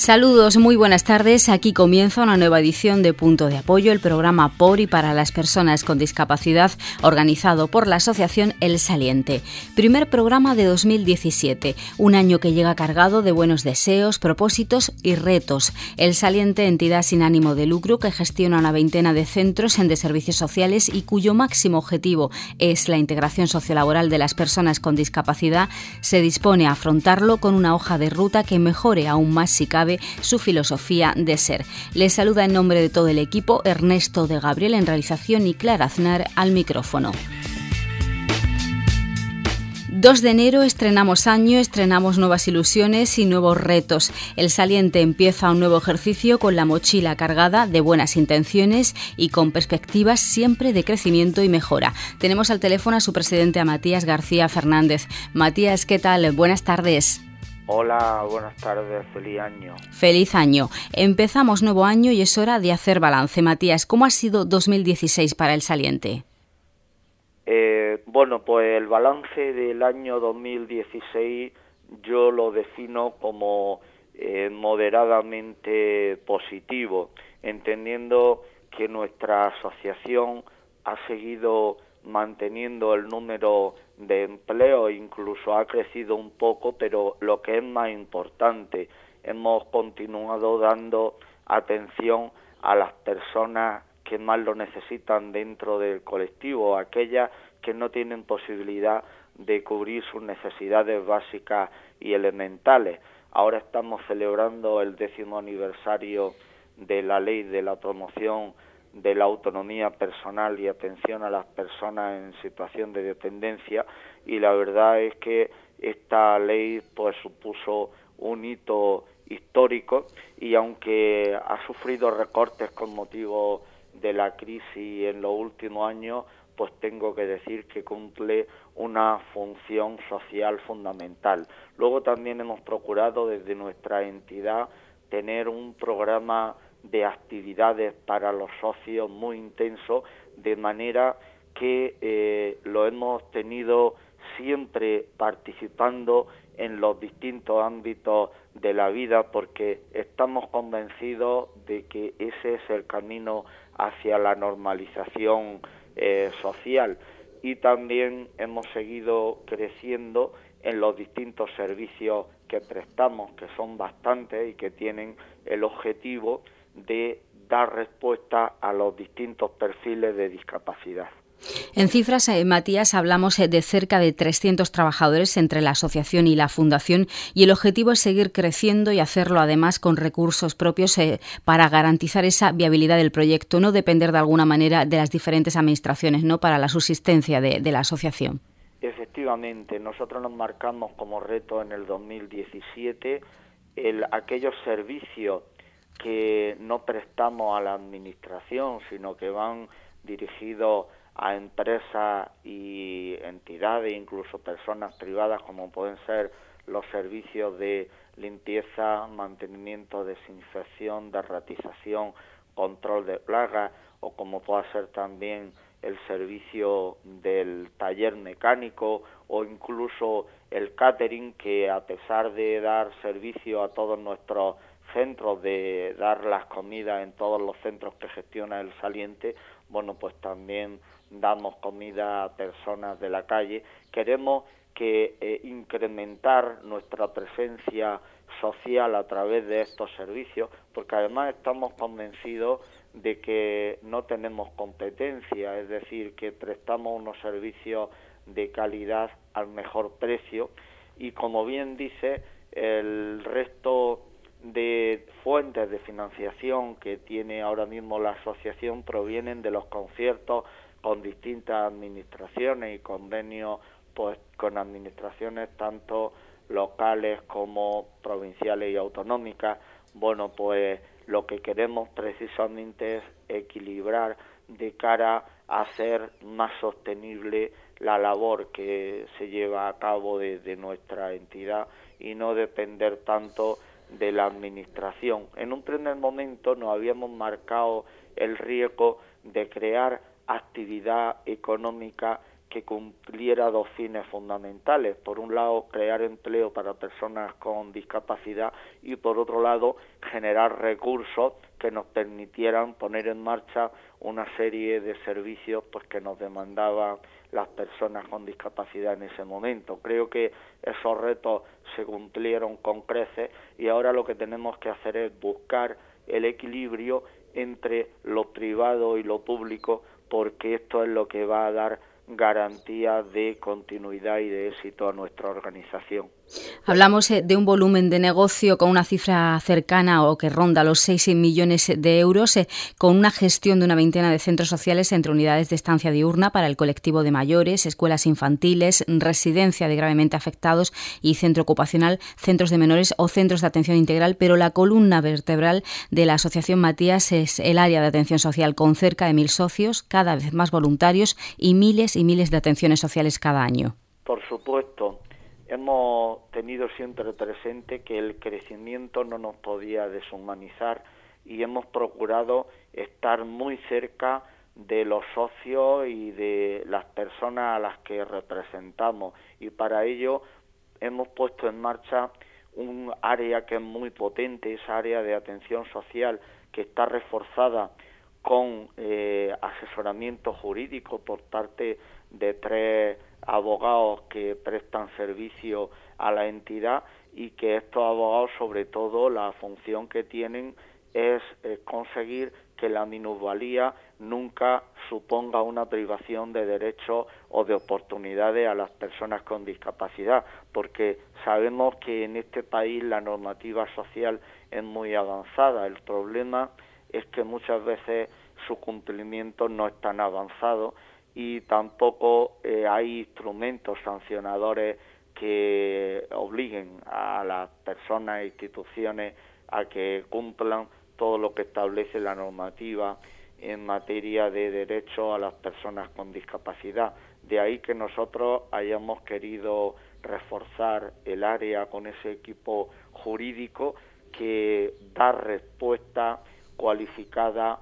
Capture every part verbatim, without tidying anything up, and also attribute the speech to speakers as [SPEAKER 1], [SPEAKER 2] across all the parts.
[SPEAKER 1] Saludos, muy buenas tardes. Aquí comienza una nueva edición de Punto de Apoyo, el programa por y para las personas con discapacidad, organizado por la asociación El Saliente. Primer programa de dos mil diecisiete, un año que llega cargado de buenos deseos, propósitos y retos. El Saliente, entidad sin ánimo de lucro que gestiona una veintena de centros de servicios sociales y cuyo máximo objetivo es la integración sociolaboral de las personas con discapacidad, se dispone a afrontarlo con una hoja de ruta que mejore aún más, si cabe, su filosofía de ser. Les saluda en nombre de todo el equipo Ernesto de Gabriel en realización y Clara Aznar al micrófono. dos de enero estrenamos año, estrenamos nuevas ilusiones y nuevos retos. El Saliente empieza un nuevo ejercicio con la mochila cargada de buenas intenciones y con perspectivas siempre de crecimiento y mejora. Tenemos al teléfono a su presidente, a Matías García Fernández. Matías, ¿qué tal? Buenas tardes.
[SPEAKER 2] Hola, buenas tardes, feliz año.
[SPEAKER 1] Feliz año. Empezamos nuevo año y es hora de hacer balance. Matías, ¿cómo ha sido dos mil dieciséis para El Saliente?
[SPEAKER 2] Eh, bueno, pues el balance del año dos mil dieciséis yo lo defino como eh, moderadamente positivo, entendiendo que nuestra asociación ha seguido manteniendo el número de empleo, incluso ha crecido un poco, pero lo que es más importante, hemos continuado dando atención a las personas que más lo necesitan dentro del colectivo, aquellas que no tienen posibilidad de cubrir sus necesidades básicas y elementales. Ahora estamos celebrando el décimo aniversario de la ley de la promoción de la autonomía personal y atención a las personas en situación de dependencia, y la verdad es que esta ley pues supuso un hito histórico, y aunque ha sufrido recortes con motivo de la crisis en los últimos años, pues tengo que decir que cumple una función social fundamental. Luego también hemos procurado desde nuestra entidad tener un programa de actividades para los socios muy intenso, de manera que eh, lo hemos tenido siempre participando en los distintos ámbitos de la vida, porque estamos convencidos de que ese es el camino hacia la normalización eh, social. Y también hemos seguido creciendo en los distintos servicios que prestamos, que son bastantes y que tienen el objetivo de dar respuesta a los distintos perfiles de discapacidad.
[SPEAKER 1] En cifras, eh, Matías, hablamos eh, de cerca de trescientos trabajadores entre la asociación y la fundación, y el objetivo es seguir creciendo y hacerlo además con recursos propios eh, para garantizar esa viabilidad del proyecto, no depender de alguna manera de las diferentes administraciones, ¿no?, para la subsistencia de, de la asociación.
[SPEAKER 2] Efectivamente, nosotros nos marcamos como reto en el dos mil diecisiete el, aquellos servicios que no prestamos a la administración, sino que van dirigidos a empresas y entidades, incluso personas privadas, como pueden ser los servicios de limpieza, mantenimiento, desinfección, derratización, control de plagas, o como puede ser también el servicio del taller mecánico, o incluso el catering, que a pesar de dar servicio a todos nuestros centros, de dar las comidas en todos los centros que gestiona El Saliente, bueno, pues también damos comida a personas de la calle. Queremos que eh, incrementar nuestra presencia social a través de estos servicios, porque además estamos convencidos de que no tenemos competencia, es decir, que prestamos unos servicios de calidad al mejor precio, y como bien dice, el resto de fuentes de financiación que tiene ahora mismo la asociación provienen de los conciertos con distintas administraciones y convenios pues con administraciones tanto locales como provinciales y autonómicas. Bueno, pues lo que queremos precisamente es equilibrar de cara a hacer más sostenible la labor que se lleva a cabo desde nuestra entidad y no depender tanto de la administración. En un primer momento nos habíamos marcado el riesgo de crear actividad económica que cumpliera dos fines fundamentales. Por un lado, crear empleo para personas con discapacidad y por otro lado, generar recursos que nos permitieran poner en marcha una serie de servicios pues que nos demandaban las personas con discapacidad en ese momento. Creo que esos retos se cumplieron con creces y ahora lo que tenemos que hacer es buscar el equilibrio entre lo privado y lo público, porque esto es lo que va a dar garantía de continuidad y de éxito a nuestra organización.
[SPEAKER 1] Hablamos de un volumen de negocio con una cifra cercana o que ronda los seis millones de euros, con una gestión de una veintena de centros sociales entre unidades de estancia diurna para el colectivo de mayores, escuelas infantiles, residencia de gravemente afectados y centro ocupacional, centros de menores o centros de atención integral, pero la columna vertebral de la Asociación Matías es el área de atención social con cerca de mil socios, cada vez más voluntarios y miles y miles de atenciones sociales cada año.
[SPEAKER 2] Por supuesto. Hemos tenido siempre presente que el crecimiento no nos podía deshumanizar y hemos procurado estar muy cerca de los socios y de las personas a las que representamos, y para ello hemos puesto en marcha un área que es muy potente, esa área de atención social que está reforzada con eh, asesoramiento jurídico por parte de tres abogados que prestan servicio a la entidad, y que estos abogados, sobre todo, la función que tienen es eh, conseguir que la minusvalía nunca suponga una privación de derechos o de oportunidades a las personas con discapacidad, porque sabemos que en este país la normativa social es muy avanzada. El problema es que muchas veces su cumplimiento no es tan avanzado y tampoco eh, hay instrumentos sancionadores que obliguen a las personas e instituciones a que cumplan todo lo que establece la normativa en materia de derechos a las personas con discapacidad. De ahí que nosotros hayamos querido reforzar el área con ese equipo jurídico que da respuesta cualificada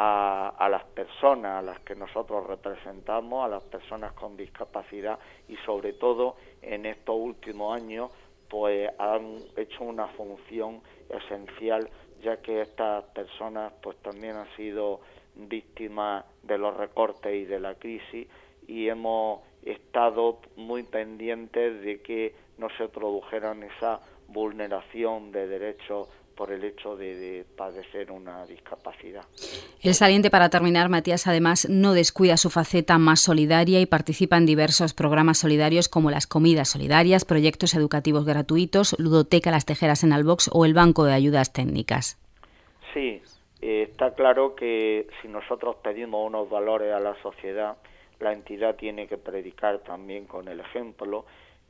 [SPEAKER 2] A, a las personas a las que nosotros representamos, a las personas con discapacidad, y sobre todo en estos últimos años pues han hecho una función esencial, ya que estas personas pues también han sido víctimas de los recortes y de la crisis, y hemos estado muy pendientes de que no se produjeran esa vulneración de derechos por el hecho de, de padecer una discapacidad.
[SPEAKER 1] El saliente, para terminar, Matías, además no descuida su faceta más solidaria y participa en diversos programas solidarios como las comidas solidarias, proyectos educativos gratuitos, ludoteca Las Tejeras en Albox o el Banco de Ayudas Técnicas.
[SPEAKER 2] Sí, eh, está claro que si nosotros pedimos unos valores a la sociedad, la entidad tiene que predicar también con el ejemplo,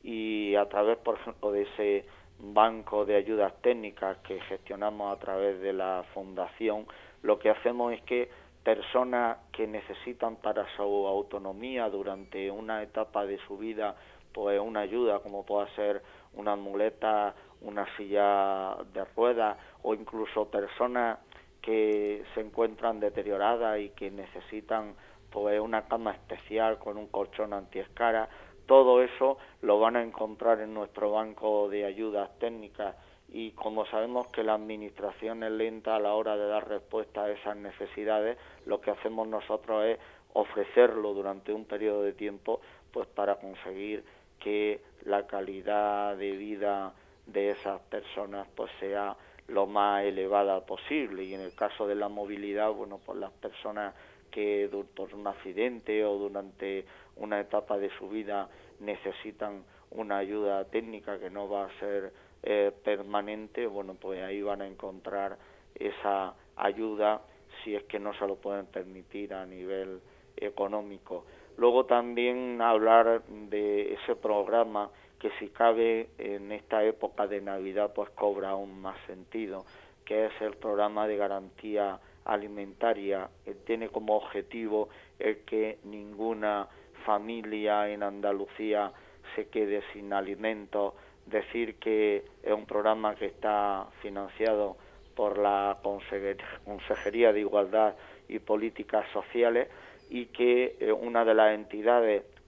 [SPEAKER 2] y a través, por ejemplo, de ese banco de ayudas técnicas que gestionamos a través de la fundación, lo que hacemos es que personas que necesitan para su autonomía durante una etapa de su vida pues una ayuda, como pueda ser una muleta, una silla de ruedas, o incluso personas que se encuentran deterioradas y que necesitan pues una cama especial con un colchón antiescara. Todo eso lo van a encontrar en nuestro banco de ayudas técnicas, y como sabemos que la administración es lenta a la hora de dar respuesta a esas necesidades, lo que hacemos nosotros es ofrecerlo durante un periodo de tiempo pues para conseguir que la calidad de vida de esas personas pues sea lo más elevada posible. Y en el caso de la movilidad, bueno, pues las personas que por un accidente o durante una etapa de su vida necesitan una ayuda técnica que no va a ser eh, permanente, bueno, pues ahí van a encontrar esa ayuda si es que no se lo pueden permitir a nivel económico. Luego también hablar de ese programa que, si cabe, en esta época de Navidad pues cobra aún más sentido, que es el programa de garantía alimentaria, que tiene como objetivo el que ninguna familia en Andalucía se quede sin alimentos. Decir que es un programa que está financiado por la Consejería de Igualdad y Políticas Sociales, y que eh, una de las entidades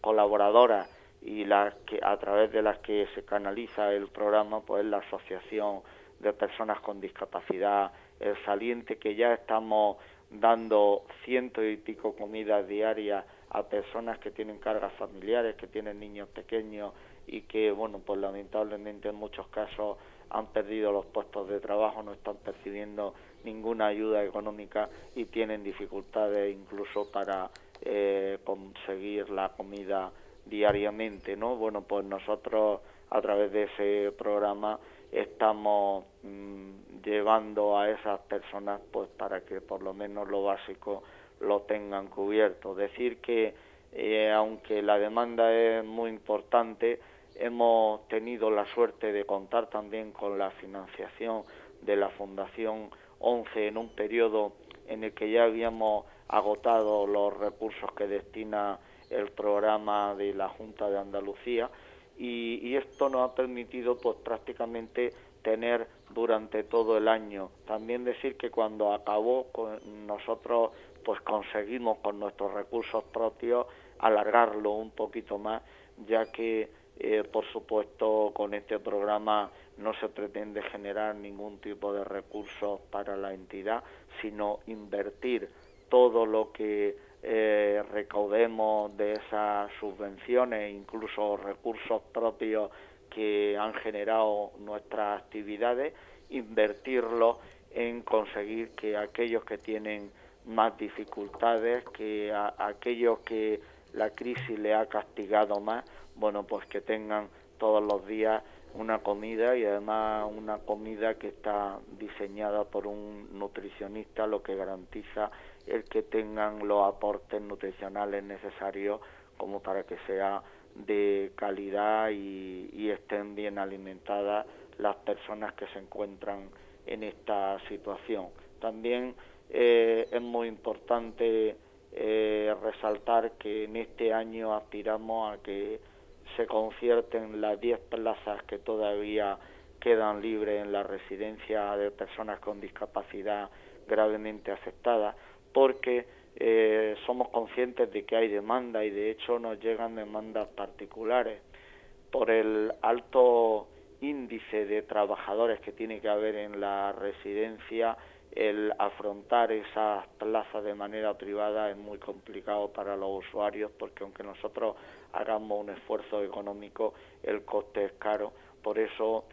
[SPEAKER 2] colaboradoras y las que a través de las que se canaliza el programa, pues la Asociación de Personas con Discapacidad El Saliente, que ya estamos dando ciento y pico comidas diarias a personas que tienen cargas familiares, que tienen niños pequeños y que, bueno, pues lamentablemente en muchos casos han perdido los puestos de trabajo, no están percibiendo ninguna ayuda económica y tienen dificultades incluso para eh, conseguir la comida diariamente, ¿no? Bueno, pues nosotros a través de ese programa estamos mmm, llevando a esas personas pues para que por lo menos lo básico lo tengan cubierto. Decir que eh, aunque la demanda es muy importante, hemos tenido la suerte de contar también con la financiación de la Fundación once en un periodo en el que ya habíamos agotado los recursos que destina el programa de la Junta de Andalucía y, y esto nos ha permitido pues prácticamente tener durante todo el año. También decir que cuando acabó con nosotros pues conseguimos con nuestros recursos propios alargarlo un poquito más, ya que eh, por supuesto con este programa no se pretende generar ningún tipo de recursos para la entidad, sino invertir todo lo que eh, recaudemos de esas subvenciones, incluso recursos propios que han generado nuestras actividades, invertirlos en conseguir que aquellos que tienen más dificultades, que a, a aquellos que la crisis le ha castigado más, bueno, pues que tengan todos los días una comida y además una comida que está diseñada por un nutricionista, lo que garantiza el que tengan los aportes nutricionales necesarios como para que sea de calidad y, y estén bien alimentadas las personas que se encuentran en esta situación. También eh, es muy importante eh, resaltar que en este año aspiramos a que se concierten las diez plazas que todavía quedan libres en la residencia de personas con discapacidad gravemente afectadas, porque eh, somos conscientes de que hay demanda y de hecho nos llegan demandas particulares por el alto índice de trabajadores que tiene que haber en la residencia. El afrontar esas plazas de manera privada es muy complicado para los usuarios, porque aunque nosotros hagamos un esfuerzo económico, el coste es caro. Por eso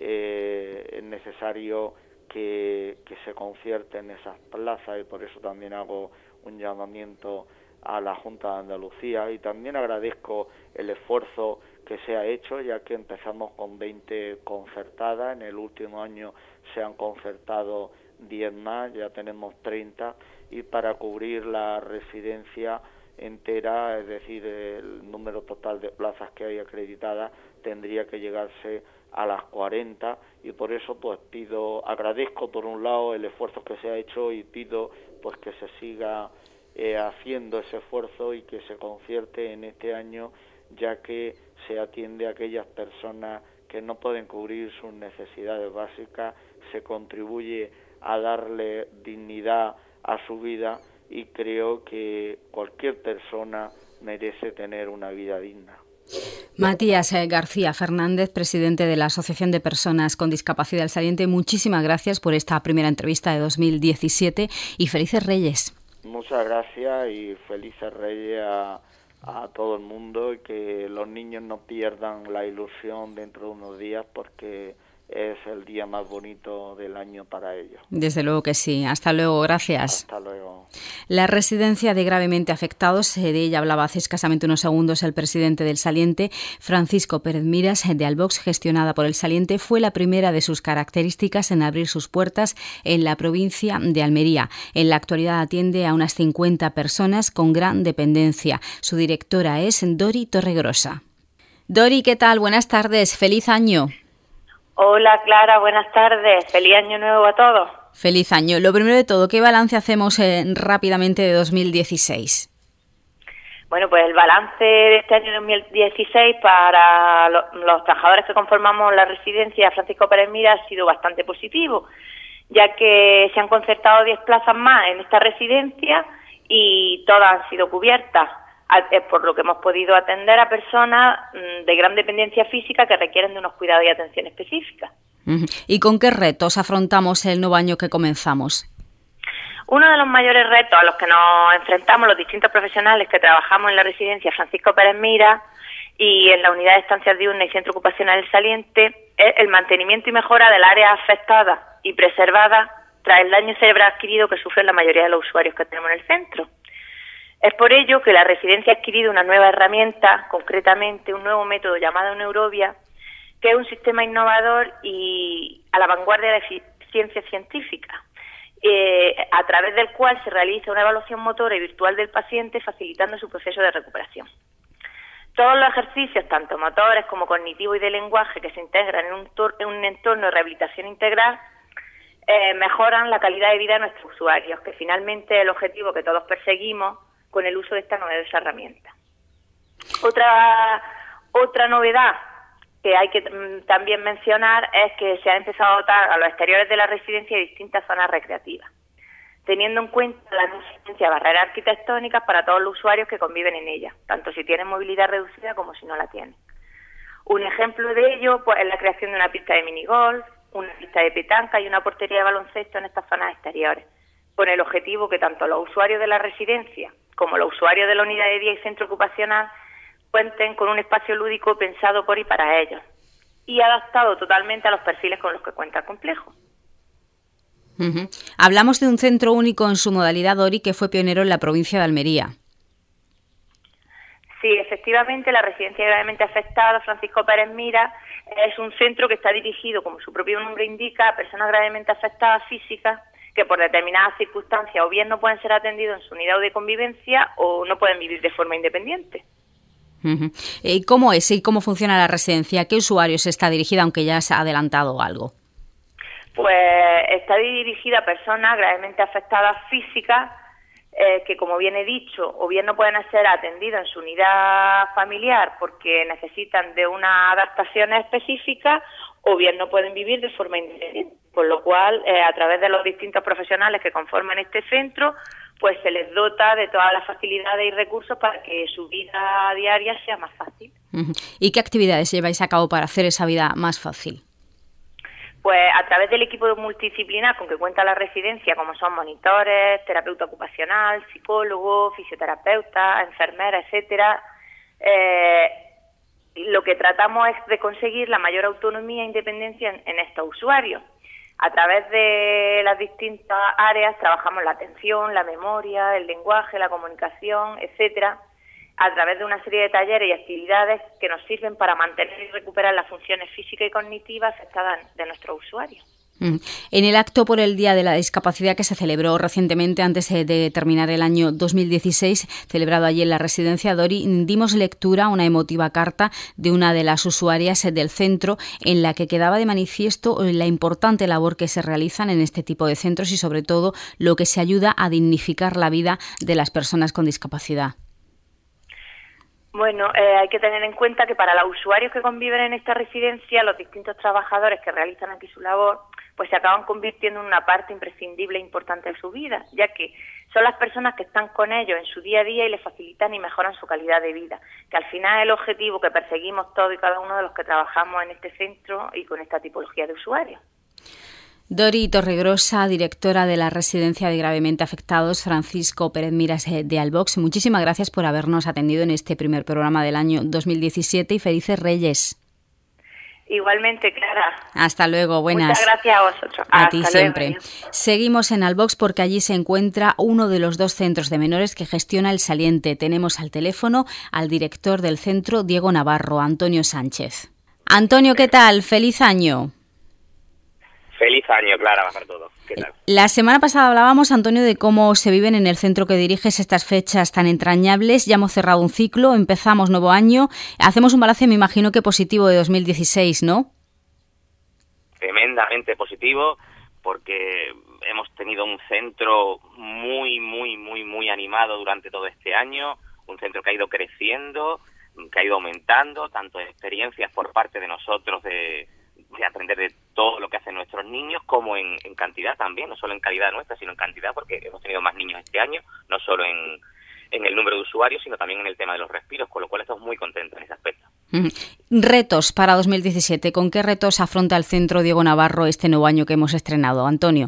[SPEAKER 2] eh, es necesario que, que se concierten esas plazas y por eso también hago un llamamiento a la Junta de Andalucía y también agradezco el esfuerzo que se ha hecho, ya que empezamos con veinte concertadas, en el último año se han concertado diez más, ya tenemos treinta, y para cubrir la residencia entera, es decir, el número total de plazas que hay acreditadas, tendría que llegarse a las cuarenta, y por eso pues pido, agradezco por un lado el esfuerzo que se ha hecho y pido pues que se siga eh, haciendo ese esfuerzo y que se concierte en este año, ya que se atiende a aquellas personas que no pueden cubrir sus necesidades básicas, se contribuye a darle dignidad a su vida y creo que cualquier persona merece tener una vida digna.
[SPEAKER 1] Matías García Fernández, presidente de la Asociación de Personas con Discapacidad El Saliente, muchísimas gracias por esta primera entrevista de dos mil diecisiete y felices Reyes.
[SPEAKER 2] Muchas gracias y felices Reyes a, a todo el mundo y que los niños no pierdan la ilusión dentro de unos días porque es el día más bonito del año para ellos.
[SPEAKER 1] Desde luego que sí. Hasta luego. Gracias.
[SPEAKER 2] Hasta luego.
[SPEAKER 1] La residencia de gravemente afectados, de ella hablaba hace escasamente unos segundos el presidente del Saliente, Francisco Pérez Miras, de Albox, gestionada por el Saliente, fue la primera de sus características en abrir sus puertas en la provincia de Almería. En la actualidad atiende a unas cincuenta personas con gran dependencia. Su directora es Dori Torregrosa. Dori, ¿qué tal? Buenas tardes. Feliz año.
[SPEAKER 3] Hola Clara, buenas tardes. Feliz año nuevo a todos.
[SPEAKER 1] Feliz año. Lo primero de todo, ¿qué balance hacemos eh, rápidamente de dos mil dieciséis?
[SPEAKER 3] Bueno, pues el balance de este año dos mil dieciséis para lo, los trabajadores que conformamos la residencia Francisco Pérez Miras ha sido bastante positivo, ya que se han concertado diez plazas más en esta residencia y todas han sido cubiertas. Es por lo que hemos podido atender a personas de gran dependencia física que requieren de unos cuidados y atención específica.
[SPEAKER 1] ¿Y con qué retos afrontamos el nuevo año que comenzamos?
[SPEAKER 3] Uno de los mayores retos a los que nos enfrentamos los distintos profesionales que trabajamos en la residencia Francisco Pérez Mira y en la unidad de estancias diurnas y centro ocupacional El Saliente es el mantenimiento y mejora del área afectada y preservada tras el daño cerebral adquirido que sufren la mayoría de los usuarios que tenemos en el centro. Es por ello que la residencia ha adquirido una nueva herramienta, concretamente un nuevo método llamado Neurovia, que es un sistema innovador y a la vanguardia de la eficiencia científica, eh, a través del cual se realiza una evaluación motora y virtual del paciente, facilitando su proceso de recuperación. Todos los ejercicios, tanto motores como cognitivos y de lenguaje, que se integran en un, en un entorno de rehabilitación integral, eh, mejoran la calidad de vida de nuestros usuarios, que finalmente es el objetivo que todos perseguimos con el uso de esta novedosa herramienta. Otra, otra novedad que hay que también mencionar es que se ha empezado a dotar a los exteriores de la residencia de distintas zonas recreativas, teniendo en cuenta la no existencia de barreras arquitectónicas para todos los usuarios que conviven en ella, tanto si tienen movilidad reducida como si no la tienen. Un ejemplo de ello pues, es la creación de una pista de minigolf, una pista de petanca y una portería de baloncesto en estas zonas exteriores, con el objetivo que tanto los usuarios de la residencia como los usuarios de la unidad de día y centro ocupacional cuenten con un espacio lúdico pensado por y para ellos y adaptado totalmente a los perfiles con los que cuenta el complejo.
[SPEAKER 1] Uh-huh. Hablamos de un centro único en su modalidad Dori que fue pionero en la provincia de Almería.
[SPEAKER 3] Sí, efectivamente, la residencia gravemente afectada Francisco Pérez Mira es un centro que está dirigido, como su propio nombre indica, a personas gravemente afectadas físicas que por determinadas circunstancias o bien no pueden ser atendidos en su unidad de convivencia o no pueden vivir de forma independiente.
[SPEAKER 1] Uh-huh. ¿Y cómo es y cómo funciona la residencia? ¿A qué usuarios está dirigida, aunque ya se ha adelantado algo?
[SPEAKER 3] Pues está dirigida a personas gravemente afectadas físicas eh, que, como bien he dicho, o bien no pueden ser atendidos en su unidad familiar porque necesitan de una adaptación específica o bien no pueden vivir de forma independiente. Por lo cual, eh, a través de los distintos profesionales que conforman este centro, pues se les dota de todas las facilidades y recursos para que su vida diaria sea más fácil.
[SPEAKER 1] Uh-huh. ¿Y qué actividades lleváis a cabo para hacer esa vida más fácil?
[SPEAKER 3] Pues a través del equipo multidisciplinar con que cuenta la residencia, como son monitores, terapeuta ocupacional, psicólogo, fisioterapeuta, enfermera, etcétera, eh, lo que tratamos es de conseguir la mayor autonomía e independencia en, en estos usuarios. A través de las distintas áreas trabajamos la atención, la memoria, el lenguaje, la comunicación, etcétera, a través de una serie de talleres y actividades que nos sirven para mantener y recuperar las funciones físicas y cognitivas afectadas de nuestros usuarios.
[SPEAKER 1] En el acto por el Día de la Discapacidad que se celebró recientemente antes de terminar el año dos mil dieciséis, celebrado allí en la residencia Dori, dimos lectura a una emotiva carta de una de las usuarias del centro en la que quedaba de manifiesto la importante labor que se realizan en este tipo de centros y sobre todo lo que se ayuda a dignificar la vida de las personas con discapacidad.
[SPEAKER 3] Bueno, eh, hay que tener en cuenta que para los usuarios que conviven en esta residencia, los distintos trabajadores que realizan aquí su labor, pues se acaban convirtiendo en una parte imprescindible e importante de su vida, ya que son las personas que están con ellos en su día a día y les facilitan y mejoran su calidad de vida, que al final es el objetivo que perseguimos todos y cada uno de los que trabajamos en este centro y con esta tipología de usuarios.
[SPEAKER 1] Dori Torregrosa, directora de la Residencia de Gravemente Afectados Francisco Pérez Miras de Albox, muchísimas gracias por habernos atendido en este primer programa del año dos mil diecisiete y felices Reyes.
[SPEAKER 3] Igualmente, Clara.
[SPEAKER 1] Hasta luego, buenas.
[SPEAKER 3] Muchas gracias a vosotros.
[SPEAKER 1] A
[SPEAKER 3] Hasta
[SPEAKER 1] ti
[SPEAKER 3] luego.
[SPEAKER 1] siempre. Seguimos en Albox porque allí se encuentra uno de los dos centros de menores que gestiona El Saliente. Tenemos al teléfono al director del centro, Diego Navarro, Antonio Sánchez. Antonio, ¿qué tal? ¡Feliz año!
[SPEAKER 4] Feliz año, Clara, para todos. ¿Qué tal?
[SPEAKER 1] La semana pasada hablábamos, Antonio, de cómo se viven en el centro que diriges estas fechas tan entrañables. Ya hemos cerrado un ciclo, empezamos nuevo año. Hacemos un balance, me imagino que positivo, de dos mil dieciséis, ¿no?
[SPEAKER 4] Tremendamente positivo, porque hemos tenido un centro muy, muy, muy, muy animado durante todo este año. Un centro que ha ido creciendo, que ha ido aumentando, tanto en experiencias por parte de nosotros de... de aprender de todo lo que hacen nuestros niños, como en, en cantidad también, no solo en calidad nuestra, sino en cantidad, porque hemos tenido más niños este año, no solo en, en el número de usuarios, sino también en el tema de los respiros, con lo cual estamos muy contentos en ese aspecto.
[SPEAKER 1] Retos para dos mil diecisiete. ¿Con qué retos afronta el Centro Diego Navarro este nuevo año que hemos estrenado? Antonio.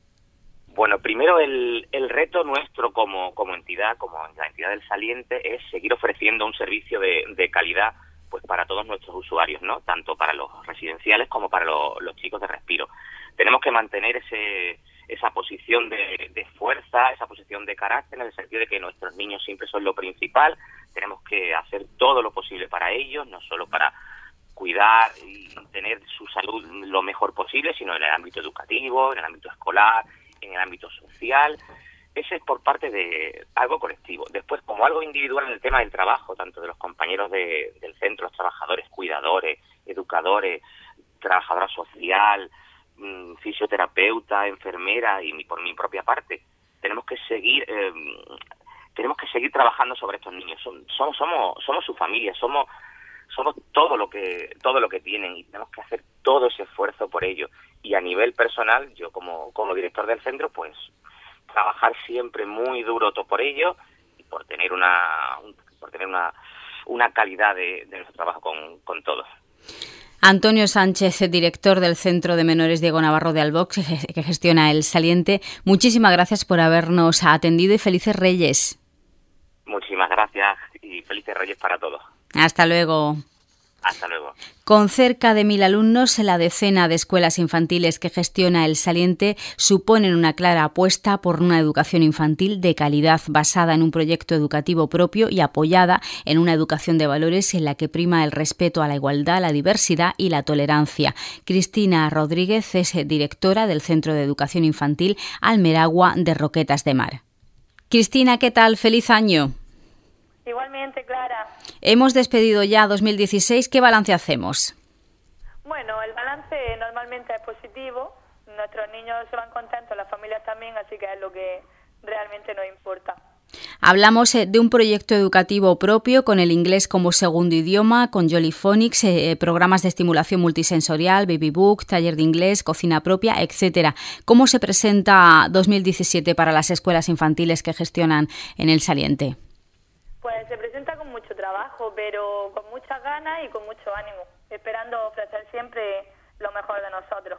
[SPEAKER 4] Bueno, primero el, el reto nuestro como, como entidad, como la entidad del Saliente, es seguir ofreciendo un servicio de, de calidad pues para todos nuestros usuarios, ¿no? Tanto para los residenciales como para lo, los chicos de respiro. Tenemos que mantener ese, esa posición de, de fuerza, esa posición de carácter, en el sentido de que nuestros niños siempre son lo principal. Tenemos que hacer todo lo posible para ellos, no solo para cuidar y tener su salud lo mejor posible, sino en el ámbito educativo, en el ámbito escolar, en el ámbito social. Ese es por parte de algo colectivo. Después, como algo individual, en el tema del trabajo, tanto de los compañeros de, del centro, los trabajadores, cuidadores, educadores, trabajadora social, mmm, fisioterapeuta, enfermera, y por mi propia parte, tenemos que seguir eh, tenemos que seguir trabajando sobre estos niños. Son, somos somos somos su familia, somos somos todo lo que todo lo que tienen, y tenemos que hacer todo ese esfuerzo por ello. Y a nivel personal, yo como como director del centro, pues trabajar siempre muy duro todo por ello y por tener una un, por tener una una calidad de, de nuestro trabajo con, con todos.
[SPEAKER 1] Antonio Sánchez, director del Centro de Menores Diego Navarro de Albox, que gestiona el Saliente, muchísimas gracias por habernos atendido y felices Reyes.
[SPEAKER 4] Muchísimas gracias y felices Reyes para todos.
[SPEAKER 1] Hasta luego.
[SPEAKER 4] Hasta luego.
[SPEAKER 1] Con cerca de mil alumnos, la decena de escuelas infantiles que gestiona el Saliente suponen una clara apuesta por una educación infantil de calidad basada en un proyecto educativo propio y apoyada en una educación de valores en la que prima el respeto a la igualdad, la diversidad y la tolerancia. Cristina Rodríguez es directora del Centro de Educación Infantil Almeragua de Roquetas de Mar. Cristina, ¿qué tal? ¡Feliz año!
[SPEAKER 5] Igualmente, Clara.
[SPEAKER 1] Hemos despedido ya dos mil dieciséis. ¿Qué balance hacemos?
[SPEAKER 5] Bueno, el balance normalmente es positivo. Nuestros niños se van contentos, las familias también, así que es lo que realmente nos importa.
[SPEAKER 1] Hablamos de un proyecto educativo propio con el inglés como segundo idioma, con Jolly Phonics, eh, programas de estimulación multisensorial, Baby Book, taller de inglés, cocina propia, etcétera. ¿Cómo se presenta dos mil diecisiete para las escuelas infantiles que gestionan en el Saliente?
[SPEAKER 5] Pues se presenta con mucho trabajo, pero con muchas ganas y con mucho ánimo, esperando ofrecer siempre lo mejor de nosotros.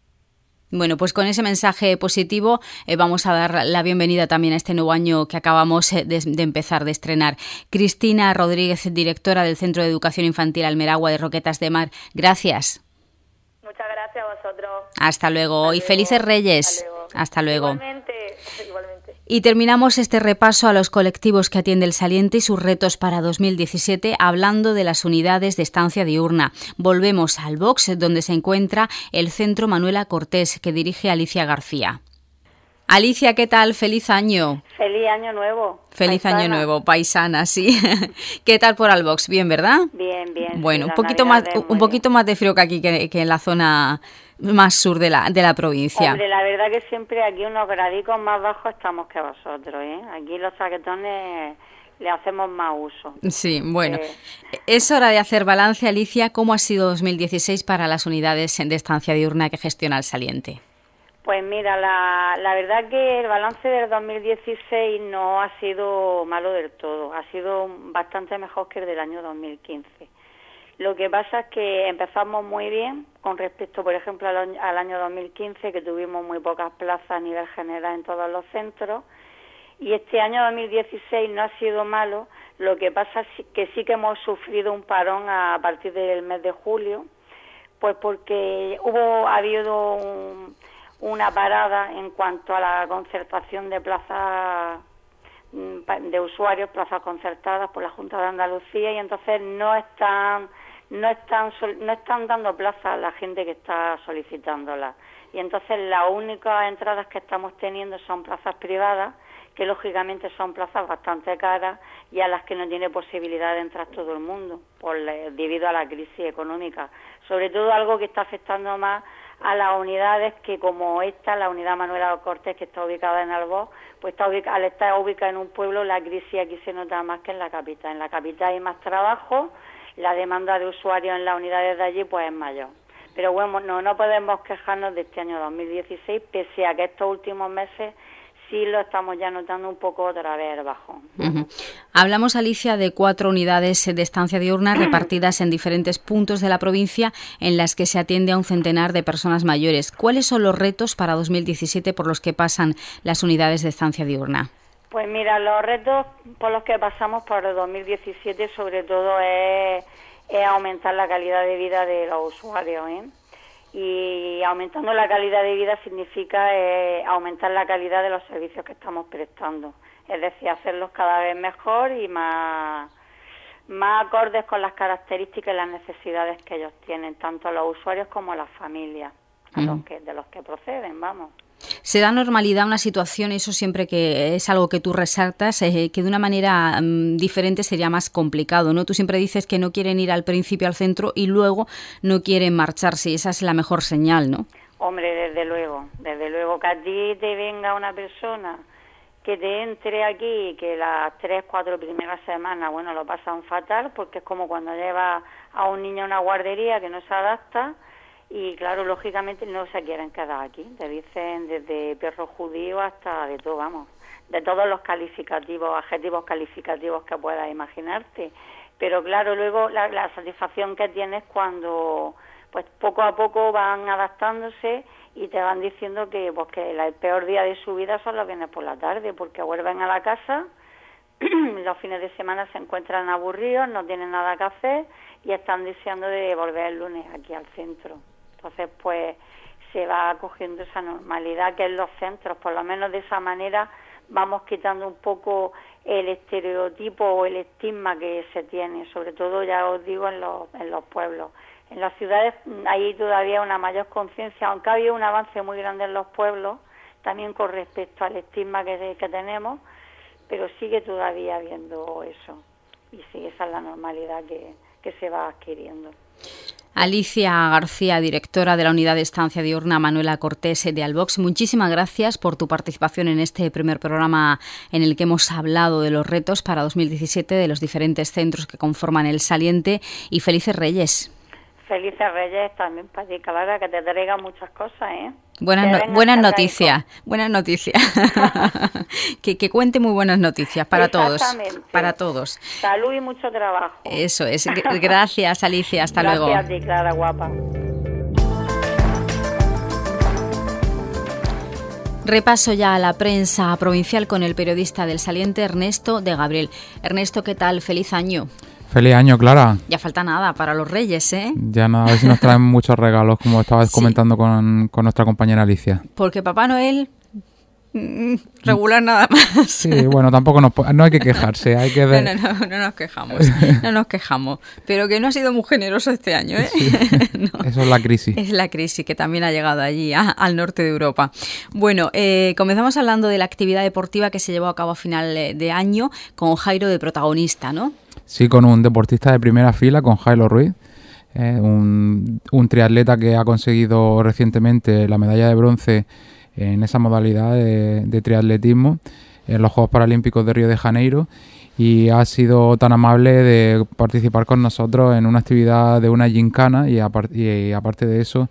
[SPEAKER 1] Bueno, pues con ese mensaje positivo eh, vamos a dar la bienvenida también a este nuevo año que acabamos de, de empezar, de estrenar. Cristina Rodríguez, directora del Centro de Educación Infantil Almeragua de Roquetas de Mar, gracias.
[SPEAKER 5] Muchas gracias a vosotros.
[SPEAKER 1] Hasta luego.
[SPEAKER 5] Hasta
[SPEAKER 1] y
[SPEAKER 5] luego.
[SPEAKER 1] Felices Reyes.
[SPEAKER 5] Hasta luego.
[SPEAKER 1] Hasta luego.
[SPEAKER 5] Igualmente, igualmente.
[SPEAKER 1] Y terminamos este repaso a los colectivos que atiende el Saliente y sus retos para dos mil diecisiete hablando de las unidades de estancia diurna. Volvemos al box donde se encuentra el Centro Manuela Cortés que dirige Alicia García. Alicia, ¿qué tal? ¡Feliz año!
[SPEAKER 6] ¡Feliz año nuevo!
[SPEAKER 1] ¡Feliz
[SPEAKER 6] paisana.
[SPEAKER 1] año nuevo! Paisana, sí. ¿Qué tal por Albox? ¿Bien, verdad?
[SPEAKER 6] Bien, bien.
[SPEAKER 1] Bueno,
[SPEAKER 6] sí,
[SPEAKER 1] un poquito más un poquito
[SPEAKER 6] bien.
[SPEAKER 1] más de frío que aquí, que, que en la zona más sur de la de la provincia.
[SPEAKER 6] Hombre, la verdad que siempre aquí unos gradicos más bajos estamos que vosotros, ¿eh? Aquí los chaquetones le hacemos más uso.
[SPEAKER 1] Sí, bueno.
[SPEAKER 6] Eh,
[SPEAKER 1] Es hora de hacer balance, Alicia. ¿Cómo ha sido dos mil dieciséis para las unidades de estancia diurna que gestiona el Saliente?
[SPEAKER 6] Pues mira, la, la verdad que el balance del dos mil dieciséis no ha sido malo del todo, ha sido bastante mejor que el del año dos mil quince. Lo que pasa es que empezamos muy bien con respecto, por ejemplo, al, al año dos mil quince, que tuvimos muy pocas plazas a nivel general en todos los centros, y este año dos mil dieciséis no ha sido malo. Lo que pasa es que sí que hemos sufrido un parón a partir del mes de julio, pues porque hubo ha habido un una parada en cuanto a la concertación de plazas de usuarios, plazas concertadas por la Junta de Andalucía, y entonces no están no están no están dando plazas a la gente que está solicitándolas, y entonces las únicas entradas que estamos teniendo son plazas privadas, que lógicamente son plazas bastante caras y a las que no tiene posibilidad de entrar todo el mundo por debido a la crisis económica, sobre todo algo que está afectando más a las unidades que, como esta, la unidad Manuela Cortés, que está ubicada en Albox, pues está ubicada, al estar ubicada en un pueblo, la crisis aquí se nota más que en la capital. En la capital hay más trabajo, la demanda de usuarios en las unidades de allí pues es mayor. Pero bueno, no, no podemos quejarnos de este año dos mil dieciséis, pese a que estos últimos meses sí lo estamos ya notando un poco otra vez bajo.
[SPEAKER 1] Uh-huh. Hablamos, Alicia, de cuatro unidades de estancia diurna repartidas en diferentes puntos de la provincia en las que se atiende a un centenar de personas mayores. ¿Cuáles son los retos para dos mil diecisiete por los que pasan las unidades de estancia diurna?
[SPEAKER 6] Pues mira, los retos por los que pasamos por el dos mil diecisiete sobre todo es, es aumentar la calidad de vida de los usuarios, ¿eh? Y aumentando la calidad de vida significa eh, aumentar la calidad de los servicios que estamos prestando, es decir, hacerlos cada vez mejor y más, más acordes con las características y las necesidades que ellos tienen, tanto los usuarios como las familias a los que, de los que proceden, vamos.
[SPEAKER 1] ¿Se da normalidad a una situación, eso siempre que es algo que tú resaltas, eh, que de una manera um, diferente sería más complicado, ¿no? Tú siempre dices que no quieren ir al principio al centro y luego no quieren marcharse, y esa es la mejor señal, ¿no?
[SPEAKER 6] Hombre, desde luego, desde luego que a ti te venga una persona que te entre aquí y que las tres, cuatro primeras semanas, bueno, lo pasan fatal, porque es como cuando llevas a un niño a una guardería que no se adapta. Y claro, lógicamente no se quieren quedar aquí, te dicen desde perro judío hasta de todo, vamos, de todos los calificativos, adjetivos calificativos que puedas imaginarte. Pero claro, luego la, la satisfacción que tienes cuando pues poco a poco van adaptándose y te van diciendo que pues que el peor día de su vida son los viernes por la tarde, porque vuelven a la casa, los fines de semana se encuentran aburridos, no tienen nada que hacer y están deseando de volver el lunes aquí al centro. Entonces, pues, se va cogiendo esa normalidad que en los centros, por lo menos de esa manera, vamos quitando un poco el estereotipo o el estigma que se tiene, sobre todo, ya os digo, en los, en los pueblos. En las ciudades hay todavía una mayor conciencia, aunque ha habido un avance muy grande en los pueblos, también con respecto al estigma que, que tenemos, pero sigue todavía habiendo eso. Y sí, esa es la normalidad que, que se va adquiriendo.
[SPEAKER 1] Alicia García, directora de la Unidad de Estancia Diurna Manuela Cortés de Albox, muchísimas gracias por tu participación en este primer programa en el que hemos hablado de los retos para dos mil diecisiete de los diferentes centros que conforman el Saliente, y felices Reyes.
[SPEAKER 6] Felices Reyes también para ti, Clara, que te traiga muchas cosas, ¿eh?
[SPEAKER 1] Buenas, no, buenas noticias, buenas noticias. que, que cuente muy buenas noticias para todos. Para todos.
[SPEAKER 6] Salud y mucho trabajo.
[SPEAKER 1] Eso es. Gracias, Alicia. Hasta
[SPEAKER 6] Gracias
[SPEAKER 1] luego.
[SPEAKER 6] Gracias a ti, Clara, guapa.
[SPEAKER 1] Repaso ya a la prensa provincial con el periodista del Saliente, Ernesto de Gabriel. Ernesto, ¿qué tal? Feliz año.
[SPEAKER 7] Feliz año, Clara.
[SPEAKER 1] Ya falta nada para los Reyes, ¿eh?
[SPEAKER 7] Ya nada, a ver si nos traen muchos regalos, como estabas sí. comentando con, con nuestra compañera Alicia.
[SPEAKER 1] Porque Papá Noel, mm, regular nada más.
[SPEAKER 7] Sí, bueno, tampoco nos, no hay que quejarse, hay que ver...
[SPEAKER 1] No, no, no, no nos quejamos, no nos quejamos. Pero que no ha sido muy generoso este año, ¿eh?
[SPEAKER 7] Sí, no. Eso es la crisis.
[SPEAKER 1] Es la crisis que también ha llegado allí, a, al norte de Europa. Bueno, eh, comenzamos hablando de la actividad deportiva que se llevó a cabo a final de año con Jairo de protagonista, ¿no?
[SPEAKER 7] Sí, con un deportista de primera fila, con Jairo Ruiz, eh, un, un triatleta que ha conseguido recientemente la medalla de bronce en esa modalidad de, de triatletismo en los Juegos Paralímpicos de Río de Janeiro, y ha sido tan amable de participar con nosotros en una actividad de una gincana, y, apart, y aparte de eso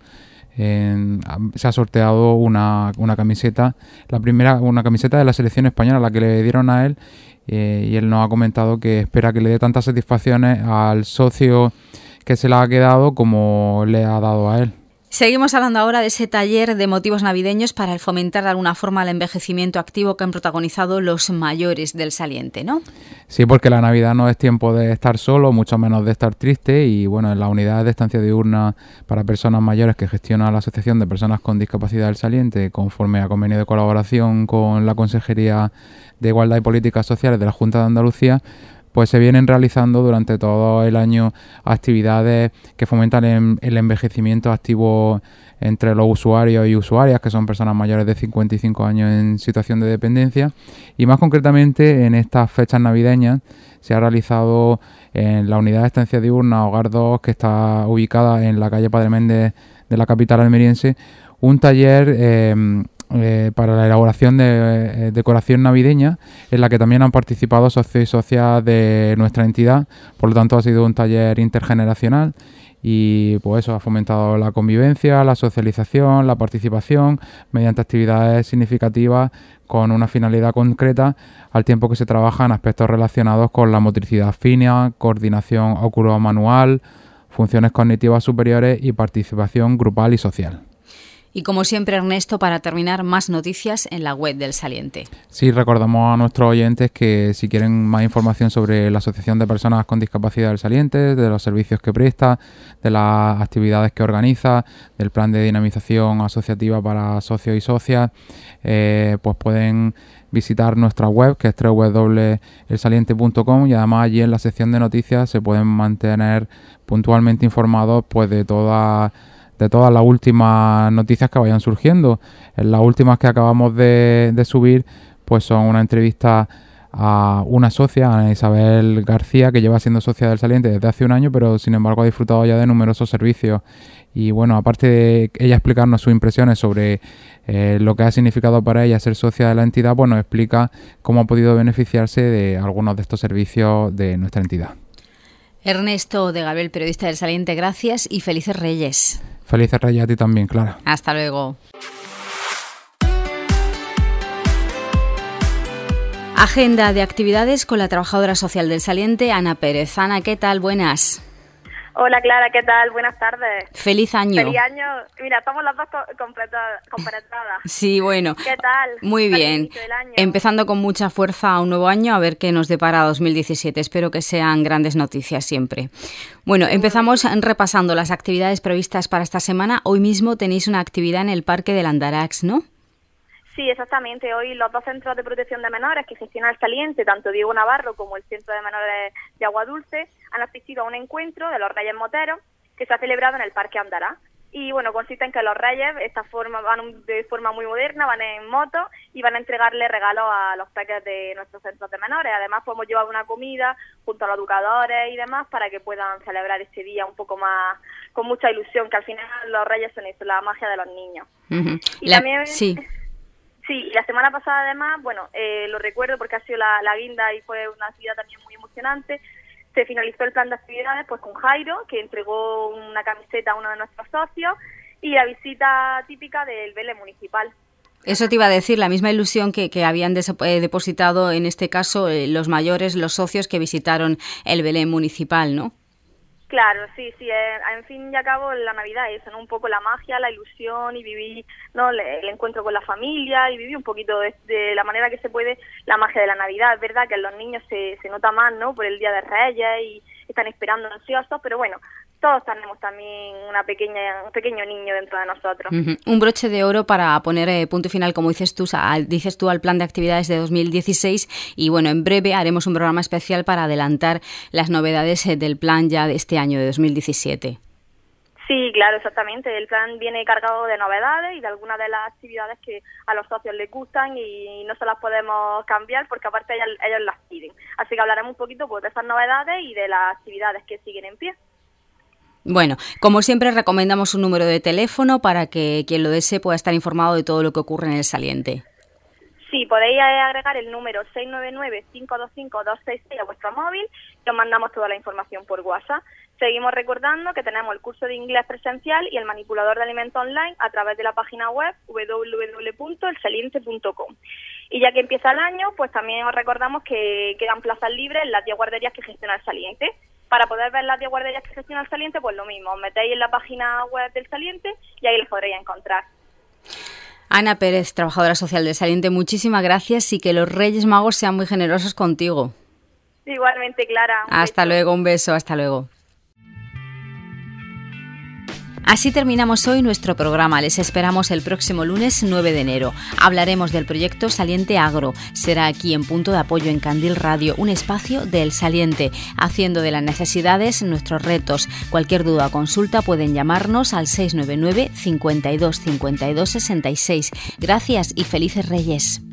[SPEAKER 7] en, se ha sorteado una, una camiseta, la primera una camiseta de la selección española, la que le dieron a él. Eh, y él nos ha comentado que espera que le dé tantas satisfacciones al socio que se la ha quedado como le ha dado a él.
[SPEAKER 1] Seguimos hablando ahora de ese taller de motivos navideños para el fomentar de alguna forma el envejecimiento activo que han protagonizado los mayores del Saliente, ¿no?
[SPEAKER 7] Sí, porque la Navidad no es tiempo de estar solo, mucho menos de estar triste, y bueno, en la unidad de estancia diurna para personas mayores que gestiona la Asociación de Personas con Discapacidad del Saliente, conforme a convenio de colaboración con la Consejería de Igualdad y Políticas Sociales de la Junta de Andalucía, pues se vienen realizando durante todo el año actividades que fomentan el envejecimiento activo entre los usuarios y usuarias, que son personas mayores de cincuenta y cinco años en situación de dependencia, y más concretamente en estas fechas navideñas se ha realizado en la unidad de estancia diurna Hogar dos, que está ubicada en la calle Padre Méndez de la capital almeriense, un taller eh, Eh, para la elaboración de eh, decoración navideña, en la que también han participado socios y socias de nuestra entidad. Por lo tanto, ha sido un taller intergeneracional y pues eso ha fomentado la convivencia, la socialización, la participación mediante actividades significativas con una finalidad concreta, al tiempo que se trabaja en aspectos relacionados con la motricidad fina, coordinación oculomanual, funciones cognitivas superiores y participación grupal y social.
[SPEAKER 1] Y como siempre, Ernesto, para terminar, más noticias en la web del Saliente.
[SPEAKER 7] Sí, recordamos a nuestros oyentes que si quieren más información sobre la Asociación de Personas con Discapacidad del Saliente, de los servicios que presta, de las actividades que organiza, del plan de dinamización asociativa para socios y socias, eh, pues pueden visitar nuestra web, que es doble u doble u doble u punto el saliente punto com, y además allí en la sección de noticias se pueden mantener puntualmente informados pues de todas de todas las últimas noticias que vayan surgiendo. Las últimas que acabamos de, de subir pues son una entrevista a una socia, Ana Isabel García, que lleva siendo socia del Saliente desde hace un año, pero sin embargo ha disfrutado ya de numerosos servicios. Y bueno, aparte de ella explicarnos sus impresiones sobre eh, lo que ha significado para ella ser socia de la entidad, pues nos explica cómo ha podido beneficiarse de algunos de estos servicios de nuestra entidad.
[SPEAKER 1] Ernesto de Gabriel, periodista del Saliente, gracias y felices Reyes.
[SPEAKER 7] Felices Reyes a ti también, Clara.
[SPEAKER 1] Hasta luego. Agenda de actividades con la trabajadora social del Saliente, Ana Pérez. Ana, ¿qué tal? Buenas.
[SPEAKER 8] Hola Clara, ¿qué tal? Buenas tardes.
[SPEAKER 1] Feliz año.
[SPEAKER 8] Feliz año. Mira, estamos las dos completadas.
[SPEAKER 1] Sí, bueno.
[SPEAKER 8] ¿Qué tal?
[SPEAKER 1] Muy bien. Empezando con mucha fuerza a un nuevo año, a ver qué nos depara dos mil diecisiete. Espero que sean grandes noticias siempre. Bueno, empezamos repasando las actividades previstas para esta semana. Hoy mismo tenéis una actividad en el Parque del Andarax, ¿no?
[SPEAKER 8] Sí, exactamente. Hoy los dos centros de protección de menores que gestiona el Saliente, tanto Diego Navarro como el Centro de Menores de Agua Dulce, han asistido a un encuentro de los Reyes Moteros que se ha celebrado en el Parque Andará. Y bueno, consiste en que los Reyes esta forma van de forma muy moderna, van en moto y van a entregarle regalos a los peques de nuestros centros de menores. Además, pues hemos llevado una comida junto a los educadores y demás para que puedan celebrar este día un poco más, con mucha ilusión, que al final los Reyes son eso, la magia de los niños.
[SPEAKER 1] Uh-huh.
[SPEAKER 8] Y
[SPEAKER 1] la,
[SPEAKER 8] también...
[SPEAKER 1] Sí.
[SPEAKER 8] Sí, y la semana pasada además, bueno, eh, lo recuerdo porque ha sido la, la guinda y fue una actividad también muy emocionante. Se finalizó el plan de actividades pues con Jairo, que entregó una camiseta a uno de nuestros socios, y la visita típica del Belén municipal.
[SPEAKER 1] Eso te iba a decir, la misma ilusión que, que habían des, eh, depositado en este caso eh, los mayores, los socios que visitaron el Belén municipal, ¿no?
[SPEAKER 8] Claro, sí, sí, eh, en fin y al cabo la Navidad es, ¿no? Un poco la magia, la ilusión y vivir, ¿no? el, el encuentro con la familia y vivir un poquito de, de la manera que se puede la magia de la Navidad. Es verdad que en los niños se, se nota más, ¿no? Por el Día de Reyes y están esperando ansiosos, pero bueno, todos tenemos también una pequeña, un pequeño niño dentro de nosotros.
[SPEAKER 1] Uh-huh. Un broche de oro para poner eh, punto final, como dices tú, a, dices tú, al plan de actividades de dos mil dieciséis, y bueno, en breve haremos un programa especial para adelantar las novedades eh, del plan ya de este año, de dos mil diecisiete.
[SPEAKER 8] Sí, claro, exactamente. El plan viene cargado de novedades y de algunas de las actividades que a los socios les gustan y no se las podemos cambiar porque aparte ellos, ellos las piden. Así que hablaremos un poquito pues, de esas novedades y de las actividades que siguen en pie.
[SPEAKER 1] Bueno, como siempre recomendamos un número de teléfono para que quien lo desee pueda estar informado de todo lo que ocurre en el Saliente.
[SPEAKER 8] Sí, podéis agregar el número seis nueve nueve, cinco dos cinco, dos seis seis a vuestro móvil y os mandamos toda la información por WhatsApp. Seguimos recordando que tenemos el curso de inglés presencial y el manipulador de alimentos online a través de la página web doble u doble u doble u punto el saliente punto com. Y ya que empieza el año, pues también os recordamos que quedan plazas libres en las diez guarderías que gestiona el Saliente. Para poder ver las diez guarderías que gestiona el Saliente, pues lo mismo, os metéis en la página web del Saliente y ahí las podréis encontrar.
[SPEAKER 1] Ana Pérez, trabajadora social del Saliente, muchísimas gracias y que los Reyes Magos sean muy generosos contigo.
[SPEAKER 8] Igualmente, Clara.
[SPEAKER 1] Hasta beso. luego, un beso, hasta luego. Así terminamos hoy nuestro programa. Les esperamos el próximo lunes nueve de enero. Hablaremos del proyecto Saliente Agro. Será aquí en Punto de Apoyo en Candil Radio, un espacio del Saliente, haciendo de las necesidades nuestros retos. Cualquier duda o consulta pueden llamarnos al seis nueve nueve, cincuenta y dos, cincuenta y dos, sesenta y seis. Gracias y felices Reyes.